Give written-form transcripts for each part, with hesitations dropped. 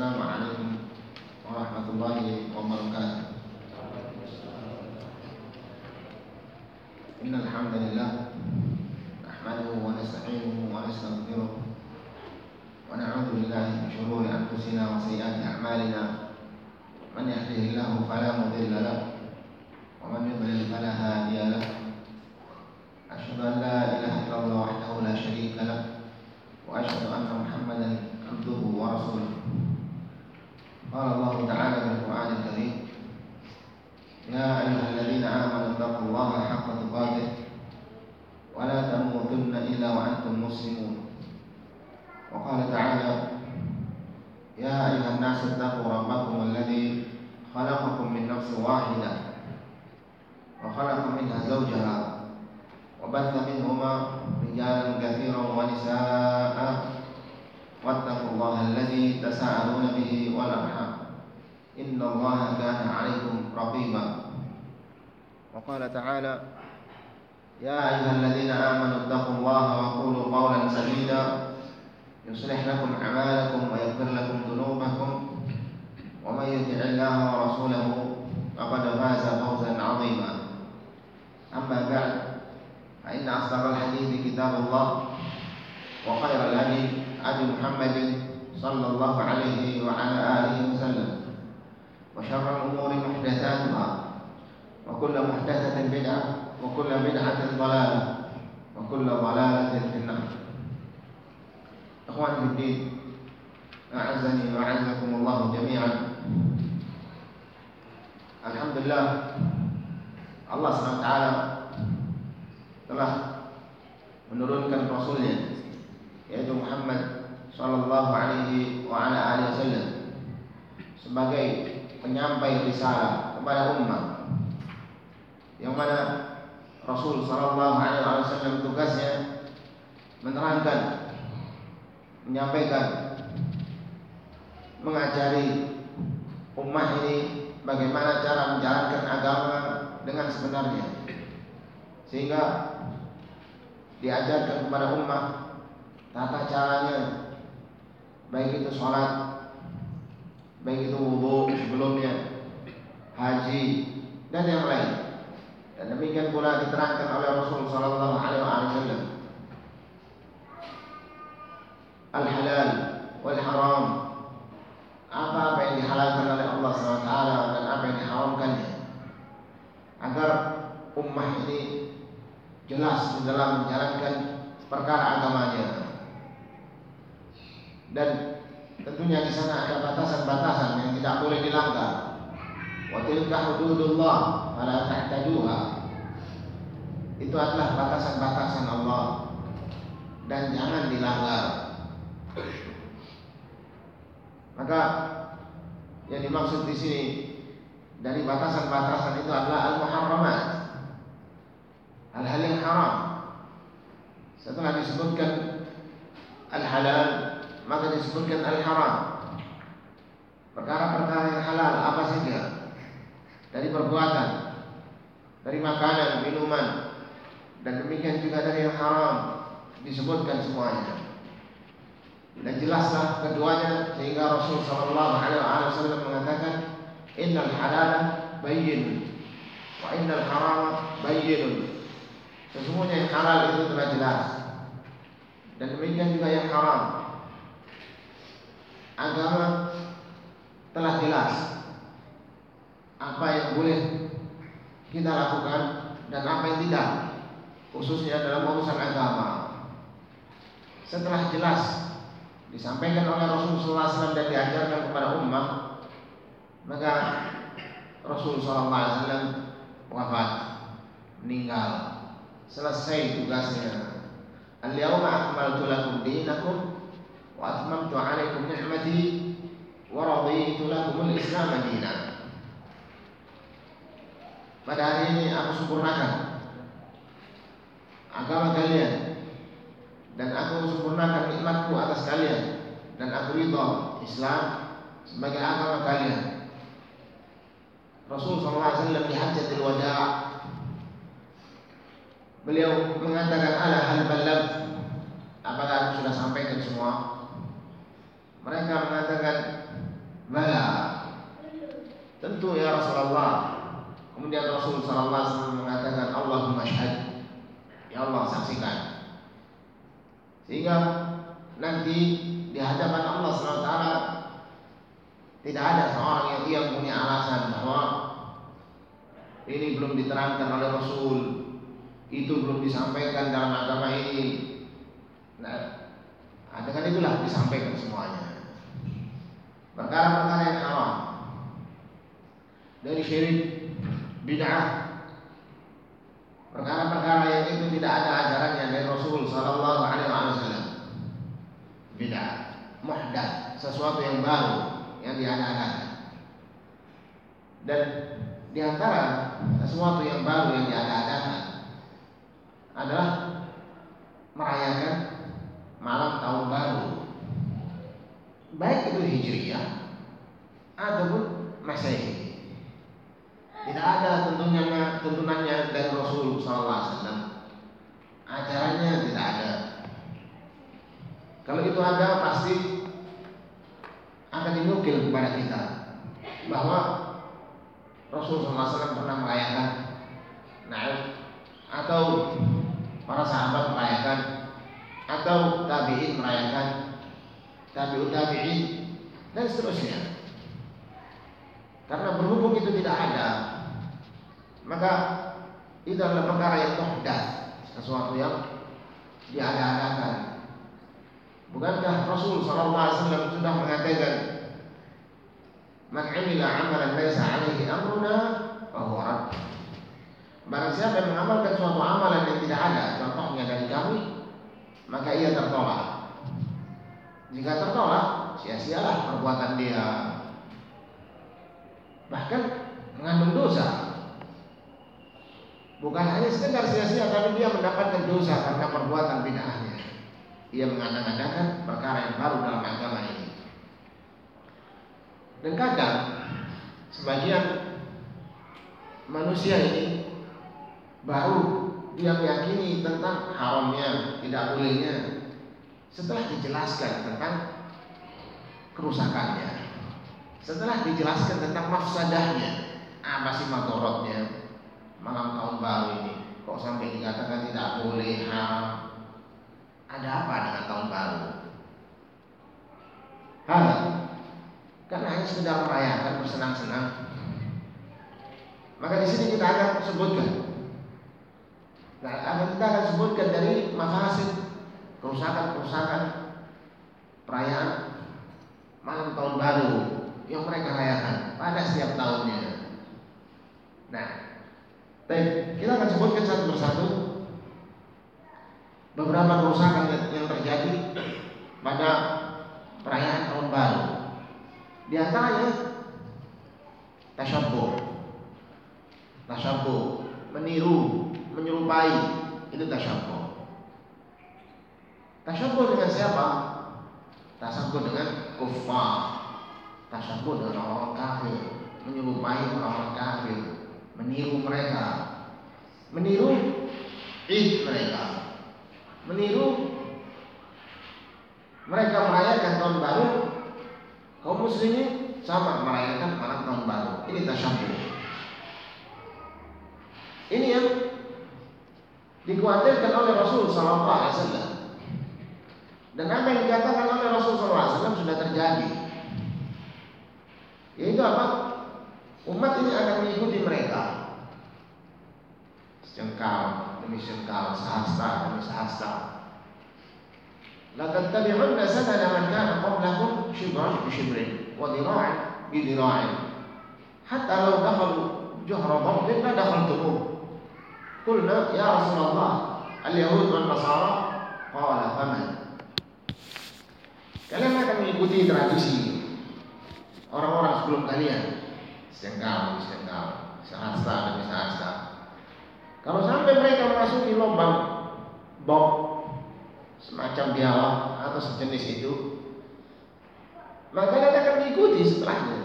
السلام عليكم ورحمة الله وبركاته. إن الحمد لله نحمده ونستعينه ونستغفره ونعوذ بالله من شرور أنفسنا وسيئات أعمالنا. من يهده الله فلا مضل له ومن يضلل فلا هادي له. أشهد أن لا إله إلا الله وحده لا شريك له وأشهد أن محمدا عبده ورسوله. قال الله تعالى في القرآن الكريم: يا أيها الذين آمنوا اتقوا الله حق تقاته ولا تموتن إلا وأنتم مسلمون. وقال تعالى: يا أيها الناس اتقوا ربكم الذي خلقكم من نفس واحدة وخلق منها زوجها وبث منهما رجالا كثيرا ونساء واتقوا الله الذي تساءلون به والأرحام إن الله كان عليكم رقيبا. وقال تعالى: يا أيها الذين آمنوا اتقوا الله وقولوا قولا سديدا يصلح لكم أعمالكم ويغفر لكم ذنوبكم ومن يطع الله ورسوله فقد فاز فوزا عظيما. أما بعد، فإن أصدق الحديث كتاب الله وخير الهدي هدي محمد صلى الله عليه وعلى آله وسلم وشر الأمور محدثاتها وكل محدثة بدعة وكل بدعة ضلالة وكل ضلالة في النار. أخواني في الدين، أعزني وأعزكم الله جميعا. Alhamdulillah, Allah SWT telah menurunkan Rasulnya, yaitu Muhammad sallallahu alaihi wa ala alihi wasallam, sebagai penyampai risalah kepada umat, yang mana Rasul sallallahu alaihi wasallam tugasnya menerangkan, menyampaikan, mengajari umat ini bagaimana cara menjalankan agama dengan sebenarnya, sehingga diajarkan kepada umat tata caranya, baik itu sholat, baik itu wudu sebelumnya, haji, dan yang lain. Dan demikian pula diterangkan oleh Rasul sallallahu alaihi wasallam al-halal wal haram, apa yang dihalalkan oleh Allah SWT dan apa yang diharamkannya, agar ummah ini jelas di dalam menjalankan perkara agamanya. Dan tentunya di sana ada batasan-batasan yang tidak boleh dilanggar. Wa tilka hududullah fala ta'taduha. Itu adalah batasan-batasan Allah dan jangan dilanggar. Maka yang dimaksud di sini dari batasan-batasan itu adalah al-muharramat, hal-hal yang haram. Setelah disebutkan al-halal, maka disebutkan al-haram, perkara-perkara yang halal apa saja, dari perbuatan, dari makanan, minuman, dan demikian juga dari yang haram disebutkan semuanya. Dan jelaslah keduanya, sehingga Rasul sallallahu alaihi wasallam mengatakan, innal halala bayyin wa innal harama bayyinun. Sesungguhnya yang halal itu telah jelas, dan demikian juga yang haram. Agama telah jelas apa yang boleh kita lakukan dan apa yang tidak, khususnya dalam urusan agama. Setelah jelas disampaikan oleh Rasulullah SAW dan diajarkan kepada ummah, maka Rasulullah SAW wafat, meninggal, selesai tugasnya. Al-yawma akmaltu lakum dinakum wa atmamtu alaikum ni'mati wa raditu lakum al-islam dinan. Pada hari ini aku sempurnakan agama kalian, dan aku sempurnakan nikmatku atas kalian, dan aku ridha Islam sebagai agama kalian. Rasul SAW di Hajjatul Wada' beliau mengatakan, ala hal balagh, apakah aku sudah sampaikan semua? Mereka mengatakan, tentu ya Rasulullah. Kemudian Rasul sallallahu alaihi wasallam mengatakan, Allahumma syahad, ya Allah saksikan. Sehingga nanti di hadapan Allah Subhanahu wa taala tidak ada seorang yang punya alasan bahwa ini belum diterangkan oleh Rasul, itu belum disampaikan dalam agama ini. Nah, dengan itulah disampaikan semuanya. Perkara-perkara yang haram, dari syirik, bid'ah, perkara-perkara yang itu tidak ada ajarannya dari Rasul sallallahu alaihi wasallam. Bid'ah, muhdats, sesuatu yang baru yang diadakan. Dan di antara sesuatu yang baru yang diadakan adalah merayakan malam tahun baru, baik itu Hijriyah ataupun Masehi. Tidak ada tuntunannya dari Rasul SAW. Ajarannya tidak ada. Kalau itu ada, pasti akan dinukil kepada kita bahwa Rasul SAW pernah merayakan, atau para sahabat merayakan, atau tabi'in merayakan, tabi'ut tabi'in, dan seterusnya. Karena berhubung itu tidak ada, maka itu adalah perkara yang muhdats, sesuatu yang diada-adakan. Bukankah Rasul SAW sudah mengatakan, man 'amila 'amalan laisa 'alaihi amruna fa huwa rad. Barang siapa yang mengamalkan suatu amalan yang tidak ada contohnya dari kami, maka ia tertolak. Jika tertolak, sia-sialah perbuatan dia, bahkan mengandung dosa. Bukan hanya sekedar sia-sia, tapi dia mendapatkan dosa karena perbuatan bid'ahnya. Ia mengada-adakan perkara yang baru dalam agama ini. Dan kadang sebagian manusia ini baru dia meyakini tentang haramnya, tidak bolehnya, setelah dijelaskan tentang kerusakannya, setelah dijelaskan tentang mafsadahnya. Apa sih madorotnya malam tahun baru ini? Kok sampai dikatakan tidak boleh, haram? Ada apa dengan tahun baru? Karena hanya sekedar merayakan, bersenang-senang. Maka di sini kita akan sebutkan. Kita akan sebutkan dari mafasid, kerusakan-kerusakan perayaan malam tahun baru yang mereka rayakan pada setiap tahunnya. Nah, baik, kita akan sebutkan satu persatu beberapa kerusakan yang terjadi pada perayaan tahun baru. Di antaranya tasyabbuh, meniru, menyerupai, itu tasyabbuh. Tasyabbuh dengan siapa? Tasyabbuh dengan kuffar, tasyabbuh dengan orang kafir, menyerupai orang kafir, meniru mereka, meniru id mereka, meniru mereka merayakan tahun baru. Kaum muslimin sama merayakan malam tahun baru. Ini tasyabbuh. Ini yang dikhawatirkan oleh Rasul SAW. Dan apa yang dikatakan oleh Rasul SAW sudah terjadi. Yaitu apa? Umat ini akan mengikuti mereka, sejengkal demi sejengkal, sehasta demi sehasta. La tattabi'unna sanana man kana qablakum shibran bi shibrin wa dhira'an bi dhira'in hatta law dakhalu juhra dhabbin la dakhaltumuh. Qulna ya Rasulullah al-yahud wal nasara, qala faman. Kalian akan mengikuti tradisi orang-orang sebelum kalian, sejengkal demi sejengkal, sehasta demi sehasta. Kalau sampai mereka memasuki lubang bom semacam biawak atau sejenis itu, maka kalian akan mengikuti setelahnya.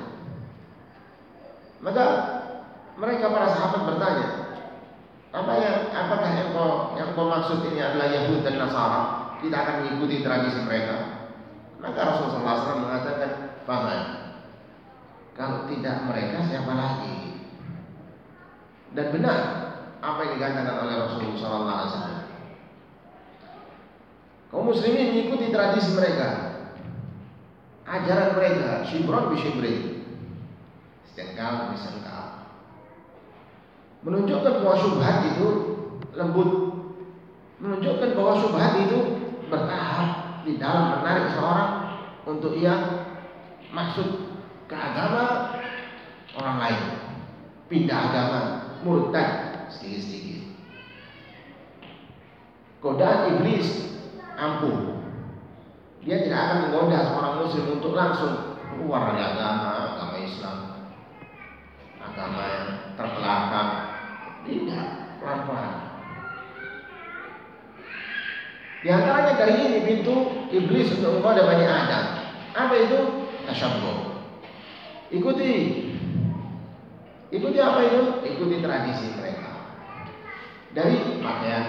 Maka mereka para sahabat bertanya, apakah yang kau maksud ini adalah Yahud dan Nasara? Kita akan mengikuti tradisi mereka. Maka Rasulullah SAW mengatakan, faman. Kalau tidak mereka siapa lagi? Dan benar apa yang dikatakan oleh Rasulullah SAW. Kaum muslimin mengikuti tradisi mereka, ajaran mereka, shibron bi shibrin, sejengkal demi sejengkal, menunjukkan bahwa syubhat itu lembut, menunjukkan bahwa syubhat itu bertahap di dalam menarik seorang untuk ia masuk ke agama orang lain, pindah agama, murtad sedikit-sedikit. Godaan iblis ampuh. Dia tidak akan menggoda seorang muslim untuk langsung keluar dari agama Islam, agama yang terbelakang. Tidak, pelan-pelan. Di antaranya kali ini pintu iblis untuk menggoda Bani Adam. Apa itu? Tasyabbuh. Ikuti apa itu? Ikuti tradisi mereka. Dari pakaian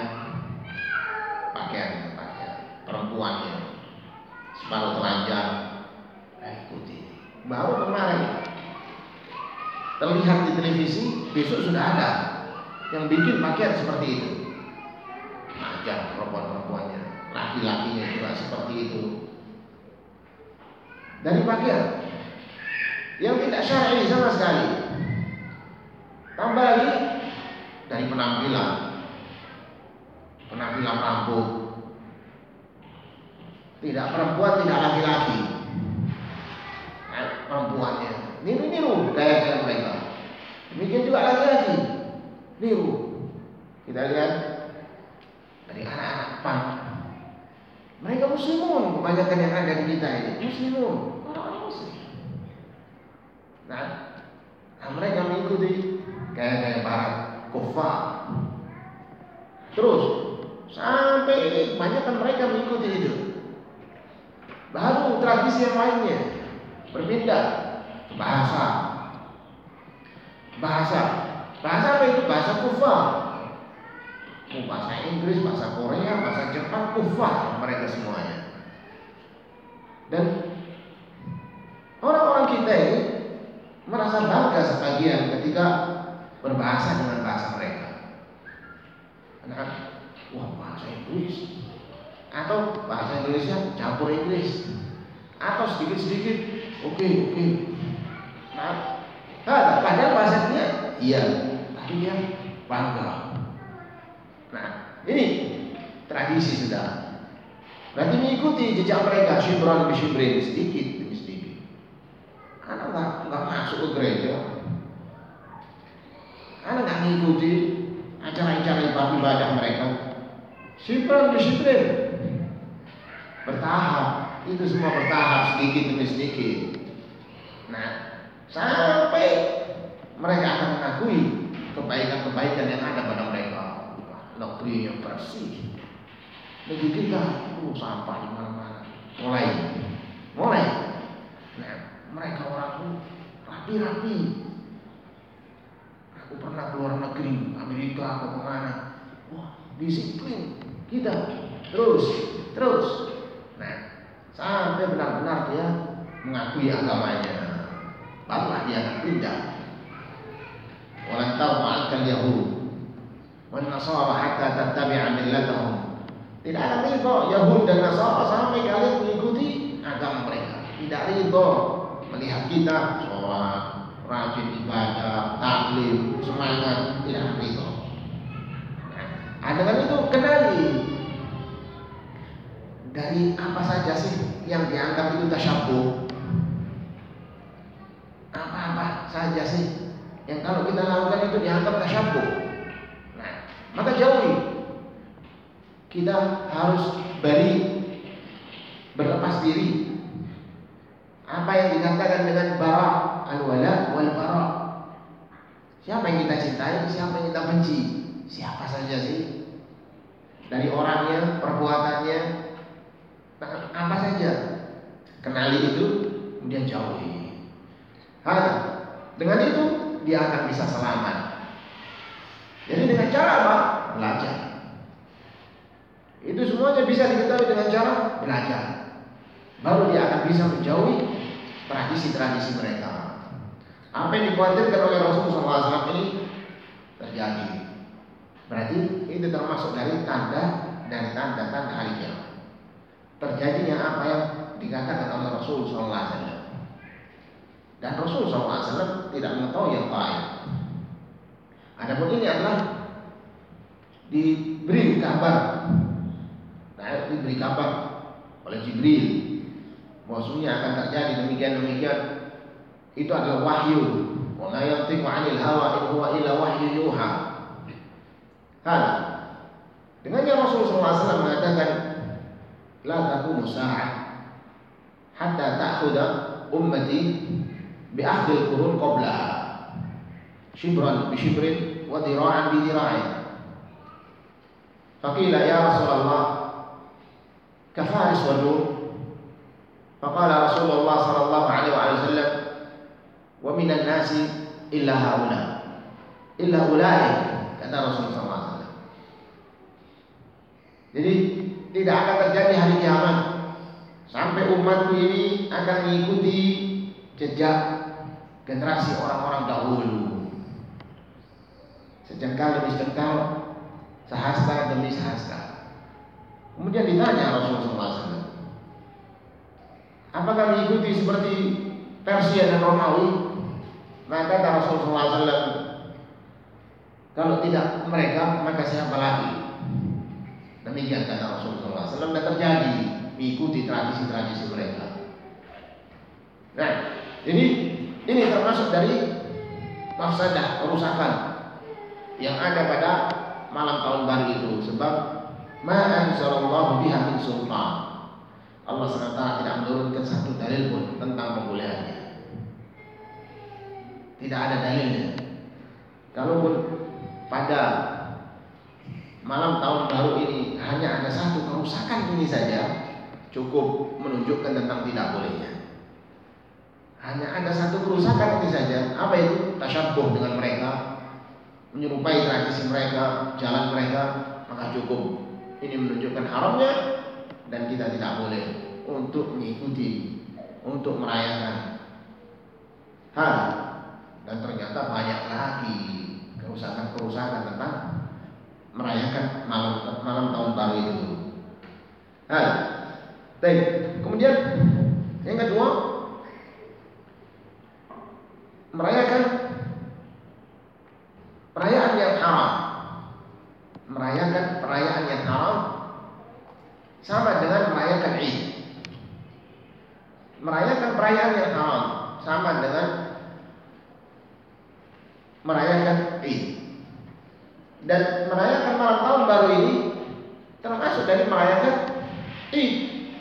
perempuannya, sepatu telanjang, ikuti. Baru kemarin terlihat di televisi, besok sudah ada yang bikin pakaian seperti itu. Ajar perempuan-perempuannya, laki-lakinya juga seperti itu. Dari pakaian yang tidak syar'i sama sekali. Tambah lagi dari penampilan rambut. Tidak perempuan, tidak laki-laki. Perempuannya niru gaya mereka. Demikian juga laki-laki niru. Kita lihat dari anak-anak punk. Mereka muslimun, kebanyakan yang ada di kita ini muslimun, orang muslim. Nah, mereka mengikuti gaya-gaya barat, kufar. Terus sampai kebanyakan mereka mengikuti itu. Baru tradisi yang lainnya berpindah ke bahasa apa itu? Bahasa kufar. Bahasa Inggris, bahasa Korea, bahasa Jepang, kufar mereka semuanya. Dan orang-orang kita ini merasa bangga sebagian ketika berbahasa dengan bahasa mereka. Bahasa Inggris atau bahasa Indonesia campur Inggris atau sedikit-sedikit oke. Nah, padahal bahasanya iya, tapi dia bangga. Nah, ini tradisi sudah. Berarti mengikuti jejak mereka, shibran bi shibrin, sedikit demi sedikit. Anak nggak masuk ke gereja, anak nggak mengikuti acara-acara ibadah mereka. Shibran bi shibrin, bertahap. Itu semua bertahap, sedikit demi sedikit. Nah, sampai mereka akan mengakui kebaikan-kebaikan yang ada pada mereka. Negeri yang bersih. Negeri kita, sampah di mana-mana. Mulai. Nah, mereka orang rapi-rapi. Aku pernah keluar negeri, Amerika atau kemana. Disiplin kita. Terus. Nah, sampai benar-benar dia mengakui agamanya. Barulah dia akan pindah. Walan tarda al-yahud wan nasara hatta tattabi'a millatahum. Tidak akan ridho Yahud dan Nasara sampai kalian mengikuti agama mereka. Tidak ridho melihat kita sholat, rajin ibadah, taklim, semangat. Tidak ridho. Nah, dengan itu kenali dari apa saja sih yang dianggap itu tasyabbuh. Apa saja sih yang kalau kita lakukan itu dianggap tasyabbuh. Maka jauhi. Kita harus berlepas diri. Apa yang dikatakan dengan bara, al-wala wal bara. Siapa yang kita cintai, siapa yang kita benci? Siapa saja sih? Dari orangnya, perbuatannya, apa saja. Kenali itu, kemudian jauhi. Dengan itu dia akan bisa selamat. Jadi dengan cara apa? Belajar. Itu semuanya bisa diketahui dengan cara belajar. Baru dia akan bisa menjauhi tradisi-tradisi mereka. Apa yang dikhawatirkan oleh Rasulullah SAW ini terjadi. Berarti itu termasuk dari tanda-tanda hari kiamat. Terjadinya apa yang dikatakan oleh Rasulullah SAW. Dan Rasulullah SAW tidak mengetahui yang gaib. Adapun ini adalah diberi kabar oleh Jibril bahwasanya akan terjadi demikian. Itu adalah wahyu. Wa la yantiqu 'anil hawa in huwa illa wahyu yuha. Dengannya Rasulullah SAW mengatakan la taqumu sa'ah hatta ta'khudha ummati bi akhdil qurun qablaha shibran bi shibrin wa dira'an bi dira'in. Faqila ya Rasulullah kafaris wa rum. Faqala Rasulullah sallallahu alaihi wasallam wa minan nasi illa haula illa ulaik, kata Rasulullah SAW. Jadi tidak akan terjadi hari kiamat sampai umatku ini akan mengikuti jejak generasi orang-orang dahulu, sejengkal demi sejengkal, sehasta demi sehasta. Kemudian ditanya Rasulullah SAW, apakah mengikuti seperti Persia dan Romawi? Maka kata Rasulullah SAW, kalau tidak mereka, maka siapa lagi? Demikian kata Rasulullah SAW, dan terjadi mengikuti tradisi-tradisi mereka. Nah, jadi ini termasuk dari mafsadah, kerusakan yang ada pada malam tahun baru itu. Sebab ma anzalallahu biha min sultan, Allah SWT tidak menurunkan satu dalil pun tentang pembolehannya. Tidak ada dalilnya. Kalaupun pada malam tahun baru ini hanya ada satu kerusakan ini saja, cukup menunjukkan tentang tidak bolehnya. Hanya ada satu kerusakan ini saja. Apa itu? Tasyabbuh dengan mereka, menyerupai tradisi mereka, jalan mereka, maka cukup. Ini menunjukkan haramnya dan kita tidak boleh untuk mengikuti, untuk merayakan. Dan ternyata banyak lagi kerusakan-kerusakan tentang merayakan malam tahun baru itu. Baik. Kemudian yang kedua, merayakan perayaan yang haram. Merayakan perayaan yang haram sama dengan merayakan Id. Merayakan perayaan yang haram sama dengan merayakan Id. Dan merayakan malam tahun baru ini termasuk dari merayakan Id.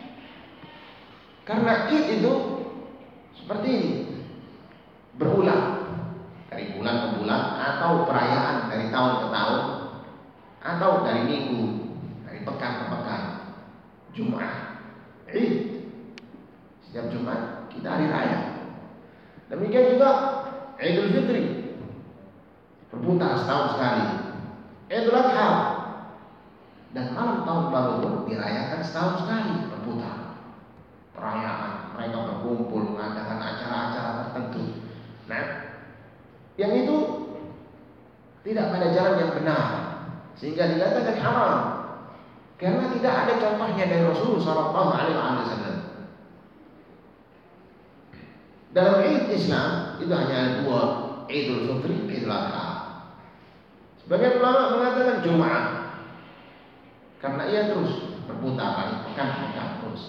Karena Id itu seperti ini, berulang dari bulan ke bulan, atau perayaan dari tahun ke tahun, atau dari minggu, dari pekan ke pekan. Jumat, Id, setiap Jumat kita hari raya. Demikian juga Idul Fitri, berputar setahun sekali. Idul Adha dan malam tahun baru pun dirayakan setahun sekali, berputar. Perayaan, mereka berkumpul mengadakan acara-acara tertentu. Nah, yang itu tidak pada jalan yang benar, sehingga dikatakan haram. Karena tidak ada contohnya dari Rasulullah SAW. Dalam Id Islam itu hanya ada dua, Idul Fitri, Idul Adha. Sebagian ulama mengatakan Jumat, karena ia terus berputar dari pekan-pekan terus.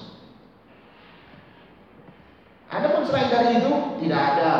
Adapun selain dari itu tidak ada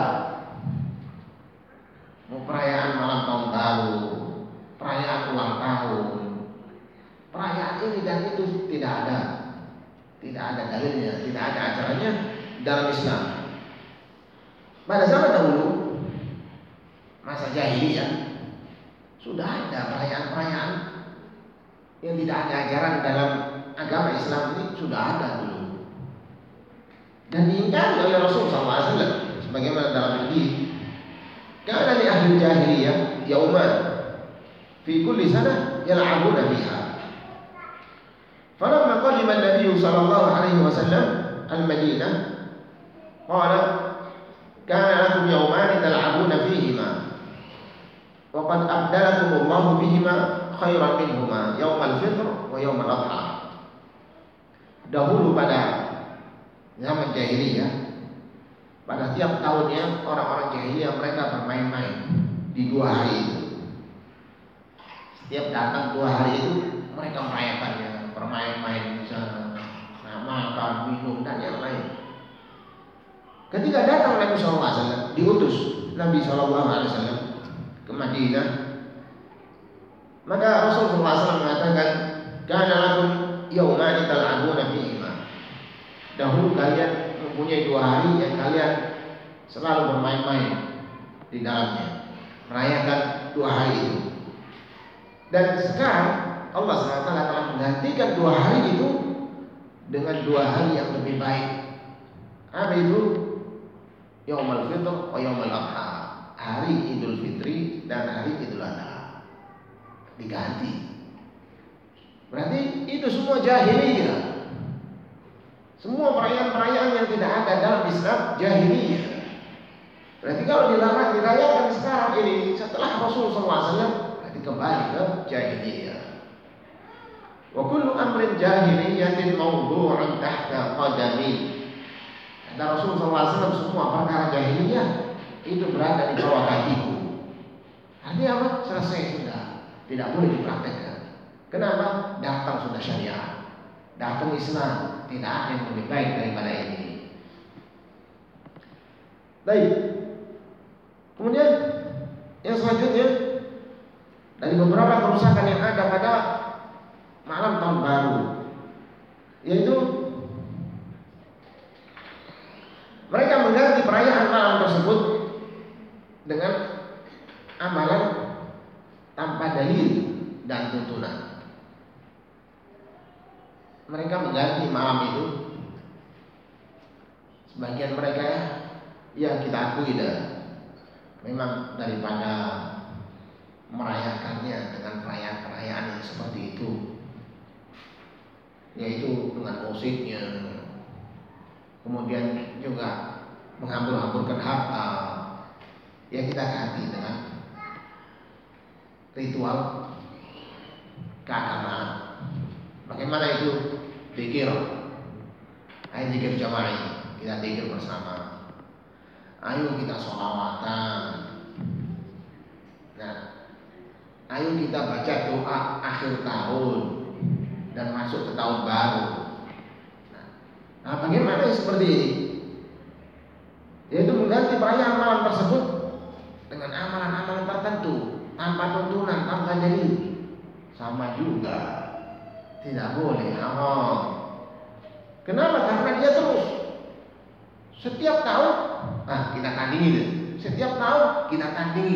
perayaan malam tahun baru, perayaan ulang tahun, perayaan ini dan itu tidak ada dalilnya, tidak ada acaranya dalam Islam. Pada zaman dahulu, masa jahiliyah, sudah ada perayaan-perayaan yang tidak ada ajaran dalam agama Islam ini, sudah ada dulu. Dan diingkari oleh Rasulullah SAW, sebagaimana dalam hadis, kana li ahli jahiliyah yauman fi kulli sanah yal'abuna fiha. Falamma qadima an-nabiy sallallahu alaihi wasallam al-Madinah, qala kana lakum yawman tal'abuna wa qad abdalakumullahu bihima khairan minhuma yaumal fitr wa yaumal adha. Dahulu pada zaman jahiliyah, pada tiap tahunnya orang-orang jahiliyah mereka bermain-main di 2 hari itu. Setiap datang 2 hari itu mereka merayakannya, bermain-main di sana, makan, minum dan yang lain. Ketika datang Nabi SAW, diutus Nabi SAW ke Madinah, maka Rasulullah SAW mengatakan, "Kana lakum yawmani tal'abuna fihima." Dahulu kalian mempunyai 2 hari yang kalian selalu bermain-main di dalamnya, merayakan 2 hari itu. Dan sekarang Allah SWT telah menggantikan 2 hari itu dengan 2 hari yang lebih baik. Apa itu? Yaumul Fitr wa Yaumul Adha. Hari Idul Fitri dan hari Idul Adha diganti. Berarti itu semua jahiliyah. Semua perayaan-perayaan yang tidak ada dalam Islam jahiliyah. Berarti kalau dilarang dirayakan sekarang ini setelah Rasulullah SAW, berarti kembali ke jahiliyah. Wa kullu amrin jahiliyatin mawdu'un tahta qadami. Kata Rasulullah SAW, semua perkara jahiliyah itu berada di bawah kakiku. Artinya apa? Selesai sudah, tidak boleh dipraktekkan. Kenapa? Datang sudah syariat, datang Islam, tidak ada yang lebih baik daripada ini. Baik. Kemudian yang selanjutnya, dari beberapa kerusakan yang ada pada malam tahun baru, yaitu mereka mengganti perayaan malam tersebut dengan amalan tanpa dalil dan tuntunan. Mereka mengganti malam itu, sebagian mereka ya kita akui memang daripada merayakannya dengan perayaan-perayaan yang seperti itu, yaitu dengan musiknya, kemudian juga menghambur-hamburkan harta, ya kita ganti dengan ritual keagamaan. Bagaimana itu? Zikir, ayo zikir jamaah, kita zikir bersama. Ayo kita sholawatan. Nah, ayo kita baca doa akhir tahun dan masuk ke tahun baru. Nah, bagaimana seperti ini? Yaitu mengganti perayaan malam tersebut dengan amalan-amalan tertentu, tanpa tuntunan, tanpa dalil. Sama juga, tidak boleh haram. Kenapa? Karena dia terus setiap tahun, kita tandingi deh. Setiap tahun kita tandingi.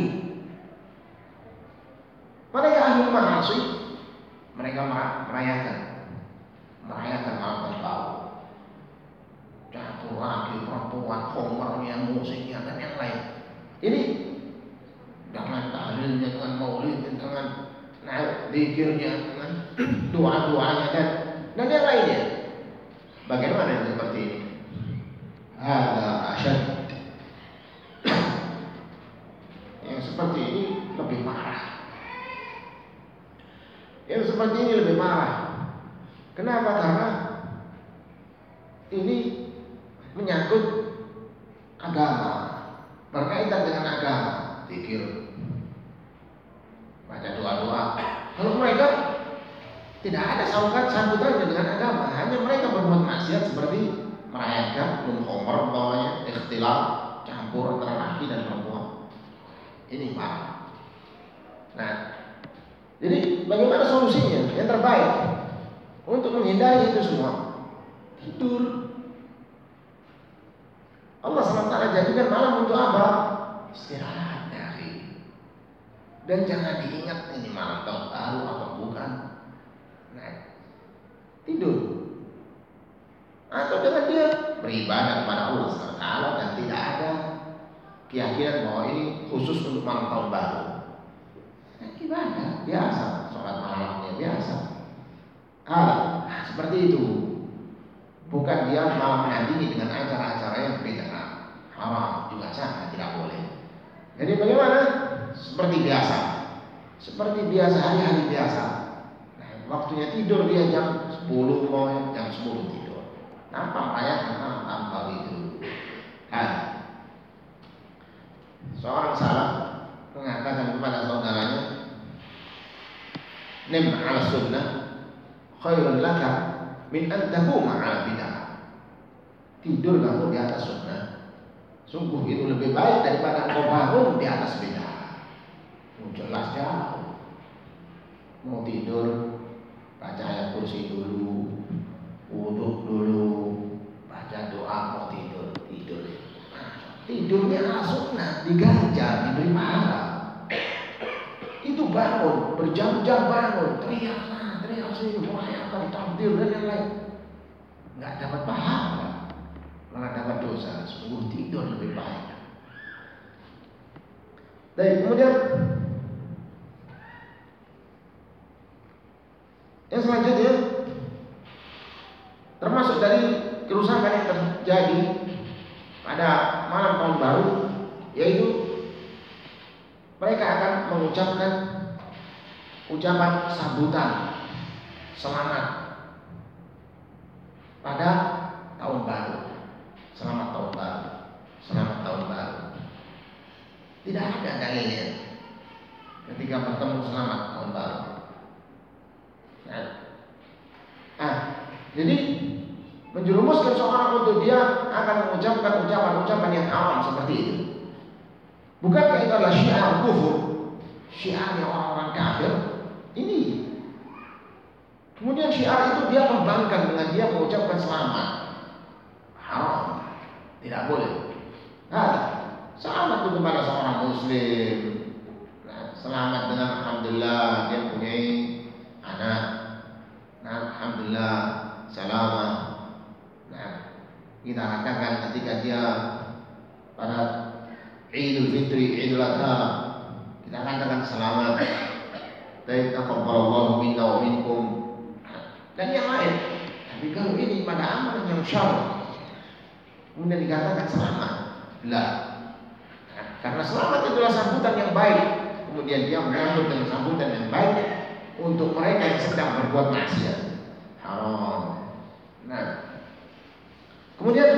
Mereka ahli ma'asi, mereka merayakan malam tahun baru. Campur lagi perempuan, homernya, musiknya dan yang lain. Ini dengan tahlilnya, dengan maulid, dengan zikirnya, dengan doa-doanya dan yang lainnya. Bagaimana itu seperti ini? Ada asyad. Yang seperti ini lebih marah. Yang seperti ini lebih marah. Kenapa? Karena ini menyangkut agama, berkaitan dengan agama, zikir, baca doa-doa. Kalau mereka tidak ada sangkutannya dengan agama, hanya mereka berbuat maksiat seperti merayakan homer, bawahnya ikhtilaf, campur antara laki dan perempuan. Ini parah. Nah, jadi bagaimana solusinya? Yang terbaik untuk menghindari itu semua, tidur. Allah SWT jadikan malam untuk apa? Istirahat dari. Dan jangan diingat ini malam tahun baru atau bukan. Nah, tidur. Atau dengan dia beribadah kepada Allah SWT dan tidak ada keyakinan bahwa ini khusus untuk malam tahun baru. Nah, ibadah biasa, sholat malamnya biasa. Seperti itu. Bukan dia malah menandingi dengan acara-acara yang beda. Haram juga sama, tidak boleh. Jadi bagaimana? seperti biasa. Seperti biasa, hari-hari biasa. Nah, waktunya tidur dia jam 10, mau jam 10 tidur. Tanpa merayakan tanpa itu. Nah, seorang salaf mengatakan kepada saudaranya, "Nim 'ala sunnah khairun laka min an taquma 'ala bid'ah." Tidur kamu di atas sunnah, sungguh itu lebih baik daripada kau bangun di atas bid'ah. Jelas jauh. Mau tidur, baca ayat kursi dulu, wudhu dulu, baca doa, mau tidur. Tidurnya ala sunnah, diganjar, diberi pahala. Itu bangun, berjam-jam bangun, teriak sini, merayakan takbir dan yang lain. Nggak dapat pahala, malah dapat dosa. Sungguh tidur lebih baik. Dan kemudian yang selanjutnya, termasuk dari kerusakan yang terjadi pada malam tahun baru, yaitu mereka akan mengucapkan ucapan sambutan selamat pada tahun baru. Selamat tahun baru, selamat tahun baru. Tidak ada dalilnya ketika bertemu selamat tahun baru. Jadi menjerumuskan seorang untuk dia akan mengucapkan ucapan-ucapan yang awam seperti itu. Bukankah itu adalah syiar kufur, syiarnya orang-orang kafir? Ini. Kemudian syiar itu dia kembangkan dengan dia mengucapkan selamat. Haram, tidak boleh. Selamat itu kepada seorang muslim. Selamat dengan alhamdulillah dia punya anak. Alhamdulillah selamat. Kita katakan ketika dia pada Idul Fitri, Idul Adha, kita katakan selamat. Taqabbalallahu minna wa minkum dan yang lain. Tapi kalau ini pada amalan yang syar'i, kemudian dikatakan selamat, karena selamat itulah sambutan yang baik. Kemudian dia menyambut dengan sambutan yang baik untuk mereka yang sedang berbuat maksiat. Haram. Kemudian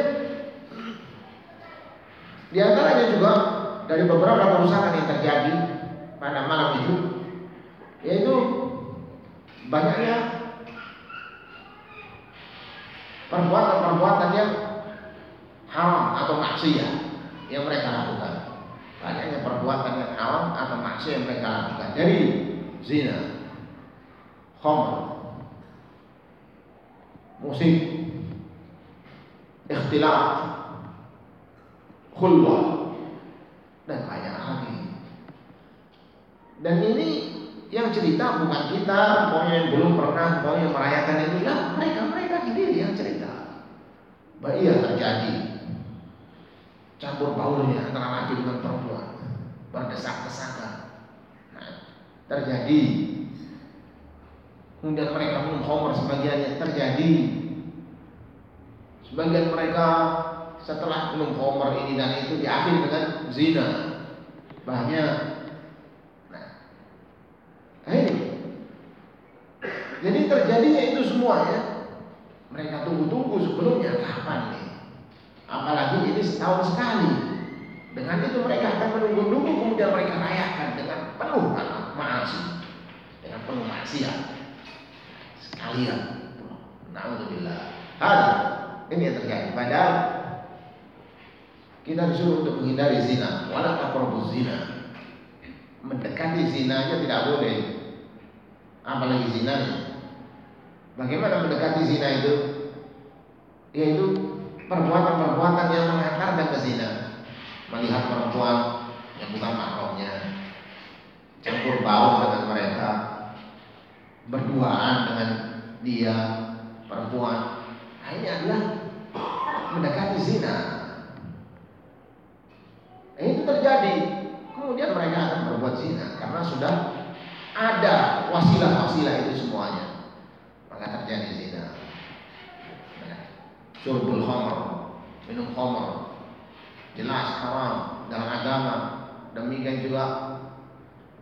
di antaranya juga dari beberapa kerusakan yang terjadi pada malam itu, yaitu banyaknya perbuatan-perbuatan yang haram atau maksiat yang mereka lakukan. Banyaknya perbuatan yang haram atau maksiat yang mereka lakukan, dari zina, khamr, musik, ikhtilat, khulwah, dan banyak lagi. Dan ini yang cerita bukan kita, pokoknya yang belum pernah, pokoknya merayakan itu, mereka sendiri yang cerita. Bahwa iya terjadi campur baurnya antara laki dengan perempuan, berdesak-desakan. Terjadi. Kemudian mereka minum khamr, sebagiannya terjadi. Sebagian mereka setelah minum khamr ini dan itu diakhiri dengan zina. Banyak. Ini. Jadi terjadinya itu semuanya mereka tunggu-tunggu sebelumnya, kapan nih? Apalagi ini setahun sekali. Dengan itu mereka akan menunggu-nunggu, kemudian mereka rayakan dengan penuh maksiat, dengan penuh maksiat sekalian. Na'udzubillah. Ini yang terjadi. Padahal kita disuruh untuk menghindari zina. Wala taqrabuz zina. Mendekati zina aja tidak boleh, apalagi zinanya. Bagaimana mendekati zina itu? Yaitu perbuatan-perbuatan yang mengantarkan ke zina. Melihat perempuan yang bukan mahramnya, campur baur dengan mereka, berduaan dengan dia, perempuan. Ini adalah mendekati zina. Itu terjadi. Kemudian mereka akan berbuat zina karena sudah ada wasilah-wasilah itu semuanya. Maka terjadi zina. Syurbul khamr, minum khamr, jelas haram dalam agama. Demikian juga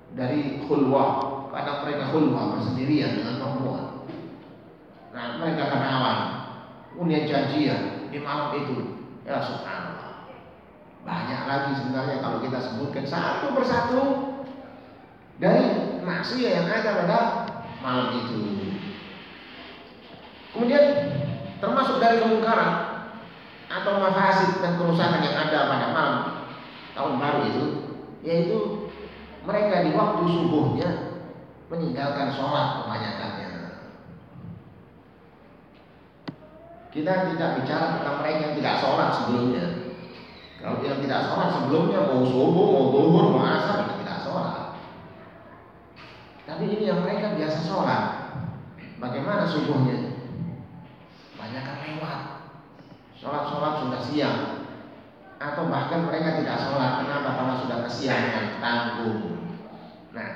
dari khulwah. Kadang mereka khulwah bersendirian dengan perempuan. Nah, mereka kenalan, kemudian janjian di malam itu. Ya subhanallah. Banyak lagi sebenarnya kalau kita sebutkan satu persatu dari maksiat yang ada pada malam itu. Kemudian termasuk dari kemungkaran atau mafasid dan kerusakan yang ada pada malam tahun baru itu, yaitu mereka di waktu subuhnya meninggalkan sholat kebanyakannya. Kita tidak bicara tentang mereka yang tidak sholat sebelumnya. Kalau yang tidak sholat sebelumnya, mau subuh, mau zuhur, mau asar, kita tidak sholat. Tapi ini yang mereka biasa sholat. Bagaimana subuhnya? Banyakkan lewat. Sholat sudah siang. Atau bahkan mereka tidak sholat. Kenapa? Karena sudah kesiangan, tanggung. Nah,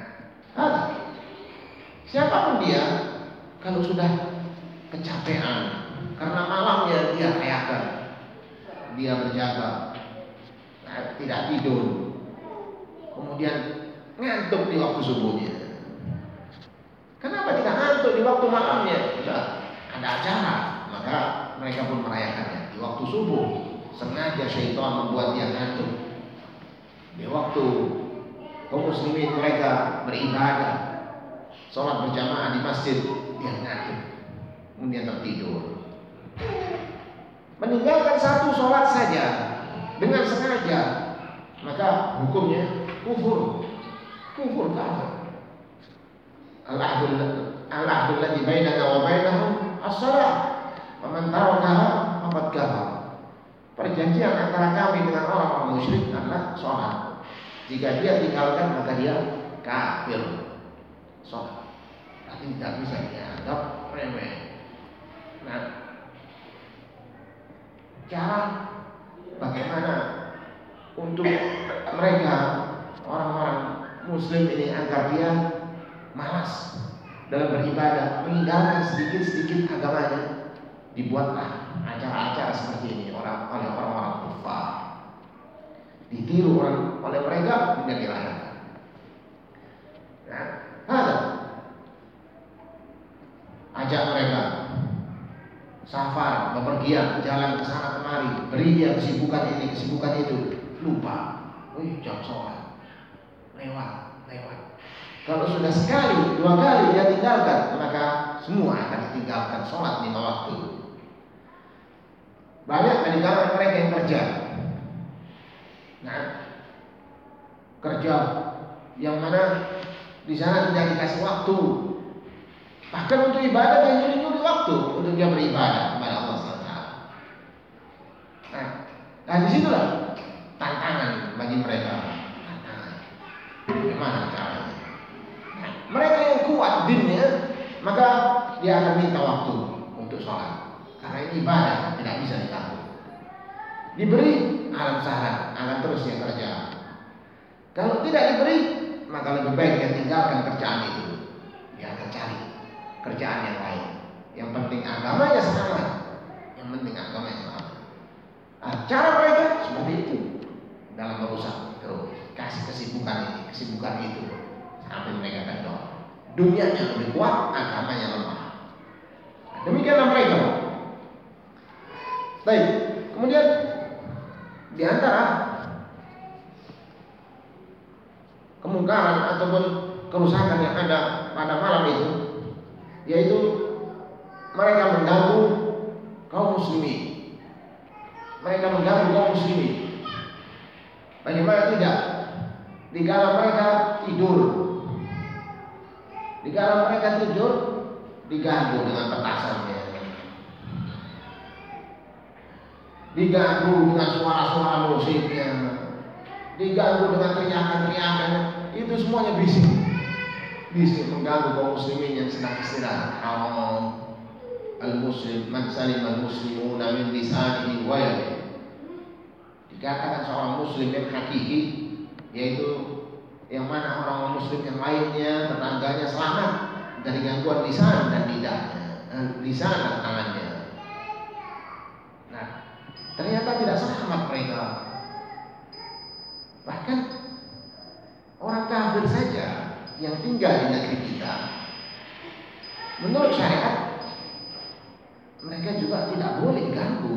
siapapun dia, kalau sudah kecapean, karena malamnya dia rayakan, dia berjaga, tidak tidur, kemudian ngantuk di waktu subuhnya. Kenapa tidak ngantuk di waktu malamnya? Sudah ada acara, maka mereka pun merayakannya di waktu subuh. Sengaja syaitan membuat dia ngantuk. Di waktu kaum muslimin mereka beribadah, sholat berjamaah di masjid, dia ngantuk, kemudian tertidur. Meninggalkan satu sholat saja dengan sengaja, maka hukumnya kufur kafir. Al-ahdul ladzi bainana wa bainahum as-shalah, wa man tarakaha faqad kafar. Perjanjian antara kami dengan orang-orang musyrik adalah sholat. Jika dia tinggalkan maka dia kafir. Sholat, tapi tidak bisa dianggap remeh. Nah, cara bagaimana untuk mereka orang-orang muslim ini agar dia malas dalam beribadah, meninggalkan sedikit-sedikit agamanya, dibuatlah acara-acara seperti ini oleh orang-orang kufar, ditiru oleh mereka dan dilakukan. Nah, ajak mereka safar, bepergian, jalan ke sana kemari, beri dia kesibukan ini, kesibukan itu, lupa. Jam sholat lewat. Kalau sudah sekali, dua kali dia tinggalkan, maka semua akan ditinggalkan sholat 5 waktu. Banyak dari kalangan mereka yang kerja. Nah, kerja yang mana di sana tidak dikasih waktu. Bahkan untuk ibadah dia nyuri waktu untuk dia beribadah kepada Allah SWT. Nah, disitulah tantangan bagi mereka. Bagaimana caranya? Nah, mereka yang kuat dinnya, maka dia akan minta waktu untuk sholat. Karena ini ibadah, tidak bisa diganggu. Diberi, alam sahlan, akan terus dia kerja. Kalau tidak diberi, maka lebih baik dia tinggalkan kerjaan itu. Dia akan cari kerjaan yang lain. Yang penting agamanya selamat. Nah, cara mereka seperti itu dalam berusaha terus kasih kesibukan ini, kesibukan itu, sampai mereka kendor. Dunianya lebih kuat, agamanya lemah. Nah, demikianlah mereka. Baik, kemudian di antara kemungkaran ataupun kerusakan yang ada pada malam itu, yaitu mereka mengganggu kaum muslimin. Bagaimana tidak? Dikala mereka tidur, diganggu dengan petasannya, diganggu dengan suara-suara musiknya, diganggu dengan teriakan-teriakan. Itu semuanya bisik mengganggu kaum muslimin yang sedang istirahat. Haram al-muslim man salim al-muslimuna min lisanihi wa yadihi. Dikatakan seorang muslim yang hakiki, yaitu yang mana orang muslim yang lainnya, tetangganya selamat dari gangguan lisan dan lidahnya, lisan dan tangannya. Nah, ternyata tidak selamat mereka. Bahkan orang kafir saja yang tinggal di negeri kita, menurut syariat mereka juga tidak boleh diganggu.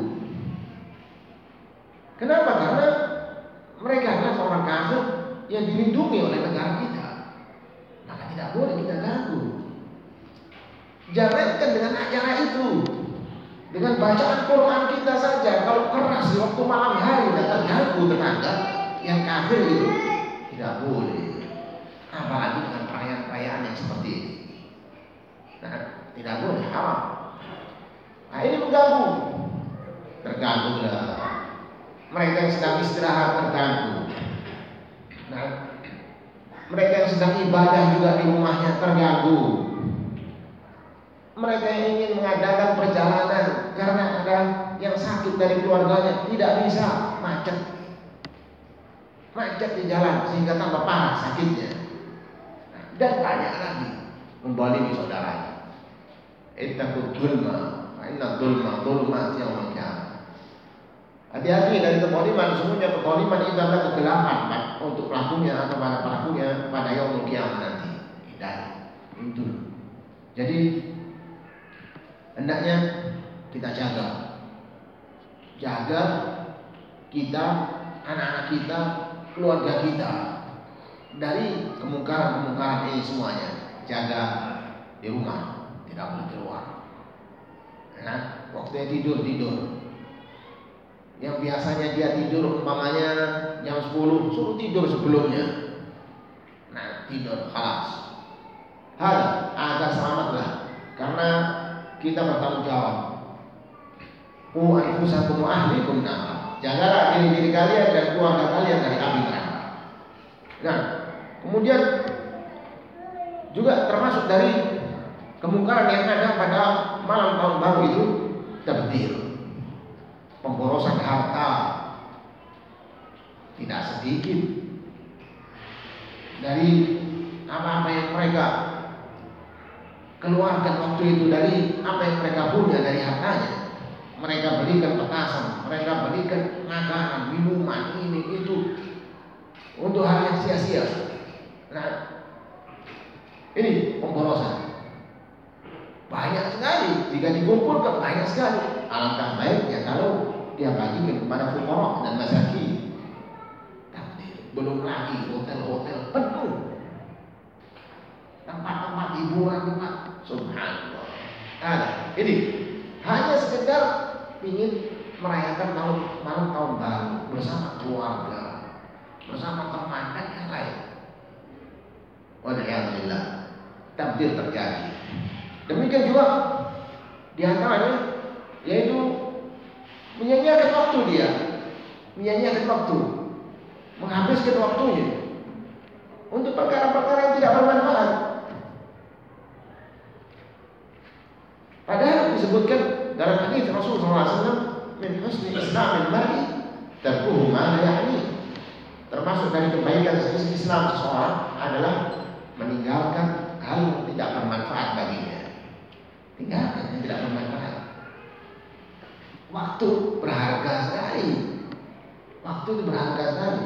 Kenapa? Karena mereka adalah orang kafir yang dilindungi oleh negara kita, maka tidak boleh kita ganggu. Jangankan dengan acara itu, dengan bacaan Quran kita saja, kalau keras di waktu malam hari dan terganggu tetangga yang kafir itu, tidak boleh. Apalagi dengan perayaan-perayaan yang seperti ini. Nah, tidak boleh, haram. Nah, ini mengganggu. Terganggulah. Mereka yang sedang istirahat terganggu. Nah, mereka yang sedang ibadah juga di rumahnya terganggu. Mereka yang ingin mengadakan perjalanan karena ada yang sakit dari keluarganya tidak bisa, macet di jalan sehingga tambah parah sakitnya. Dan banyak lagi membalimi saudaranya. Ittaqul dzulma, fa inna dzulma dzulumat yaumil qiyamah. Hati-hati dari kezaliman, sesungguhnya kezaliman itu adalah kegelapan untuk pelakunya atau para pelakunya pada yaumul qiyamah nanti. Itu. Jadi hendaknya kita jaga kita, anak-anak kita, keluarga kita dari kemungkaran-kemungkaran ini semuanya. Jaga di rumah, tidak boleh keluar. Nah, waktunya tidur. Yang biasanya dia tidur umpamanya jam 10, suruh tidur sebelumnya. Nah, tidur, khalas. Agar selamatlah, karena kita bertanggung jawab. Qu anfusakum wa ahlikum nar. Jagalah diri kalian dan keluarga kalian dari api neraka. Nah, kemudian juga termasuk dari kemungkaran yang ada pada malam tahun baru itu tabdzir, pemborosan harta. Tidak sedikit dari apa-apa yang mereka keluarkan waktu itu, dari apa yang mereka punya dari hartanya. Mereka belikan petasan, mereka belikan makanan, minuman, ini itu untuk hal yang sia-sia. Nah, ini pemborosan banyak sekali. Jika dikumpulkan banyak sekali, alangkah baiknya kalau dia bagikan kepada fuqara dan masakin. Belum lagi hotel-hotel penuh, tempat-tempat hiburan, subhanallah. Ini hanya sekedar ingin merayakan malam tahun baru bersama keluarga, bersama teman dan yang lain. Walhamdulillah, tabdzir terjadi. Demikian juga di antaranya yaitu menyanyiakan waktu dia, menghabiskan waktunya untuk perkara-perkara yang tidak bermanfaat. Padahal disebutkan dalam hadis Rasulullah SAW, min husni islamil mar'i tarkuhu ma la ya'ni. Termasuk dari kebaikan Islam seseorang adalah meninggalkan hal yang tidak bermanfaat baginya. Tinggalkan yang tidak bermanfaat. Waktu berharga sekali. Waktu itu berharga sekali.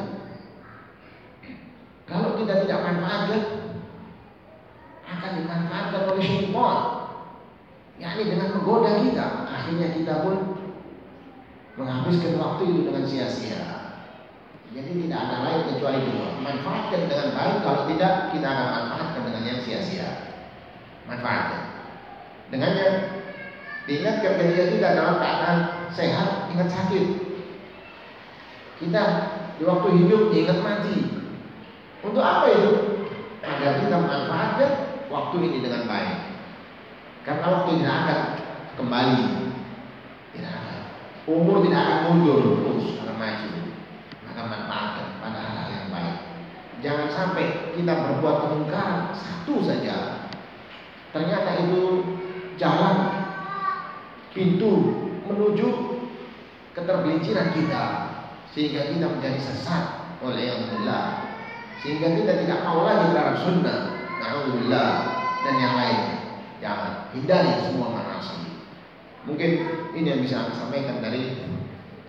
Kalau kita tidak manfaatkan, akan dimanfaatkan oleh syaitan, yakni dengan menggoda kita. Akhirnya kita pun menghabiskan waktu itu dengan sia-sia. Jadi tidak ada lain kecuali dua: manfaatkan dengan baik, kalau tidak kita akan manfaatkan dengan yang sia-sia. Manfaatkan dengannya. Diingatkan ketika kita dalam keadaan sehat, ingat sakit. Kita di waktu hidup ingat mati. Untuk apa itu? Agar kita memanfaatkan waktu ini dengan baik. Karena waktu tidak akan kembali, tidak akan. Umur tidak akan mundur terus, akan maju. Maka manfaatkan pada hal-hal yang baik. Jangan sampai kita berbuat kemungkaran satu saja, ternyata itu jalan pintu menuju ketergelinciran kita, sehingga kita menjadi sesat oleh Allah, sehingga kita tidak mau lagi terhadap sunnah, na'udzubillah, dan yang lain. Jangan, hindari semua maasi. Mungkin ini yang bisa saya sampaikan dari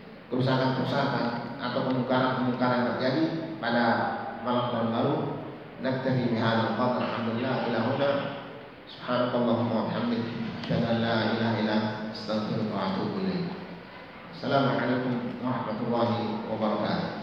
kerusakan-kerusakan atau kemungkaran-kemungkaran terjadi pada malam tahun baru. نكتفي بهذا القدر. الحمد لله. إلى هنا. سبحانك اللهم وبحمدك أشهد أن لا إله إلا أنت أستغفرك وأتوب إليك. السلام عليكم ورحمة الله وبركاته.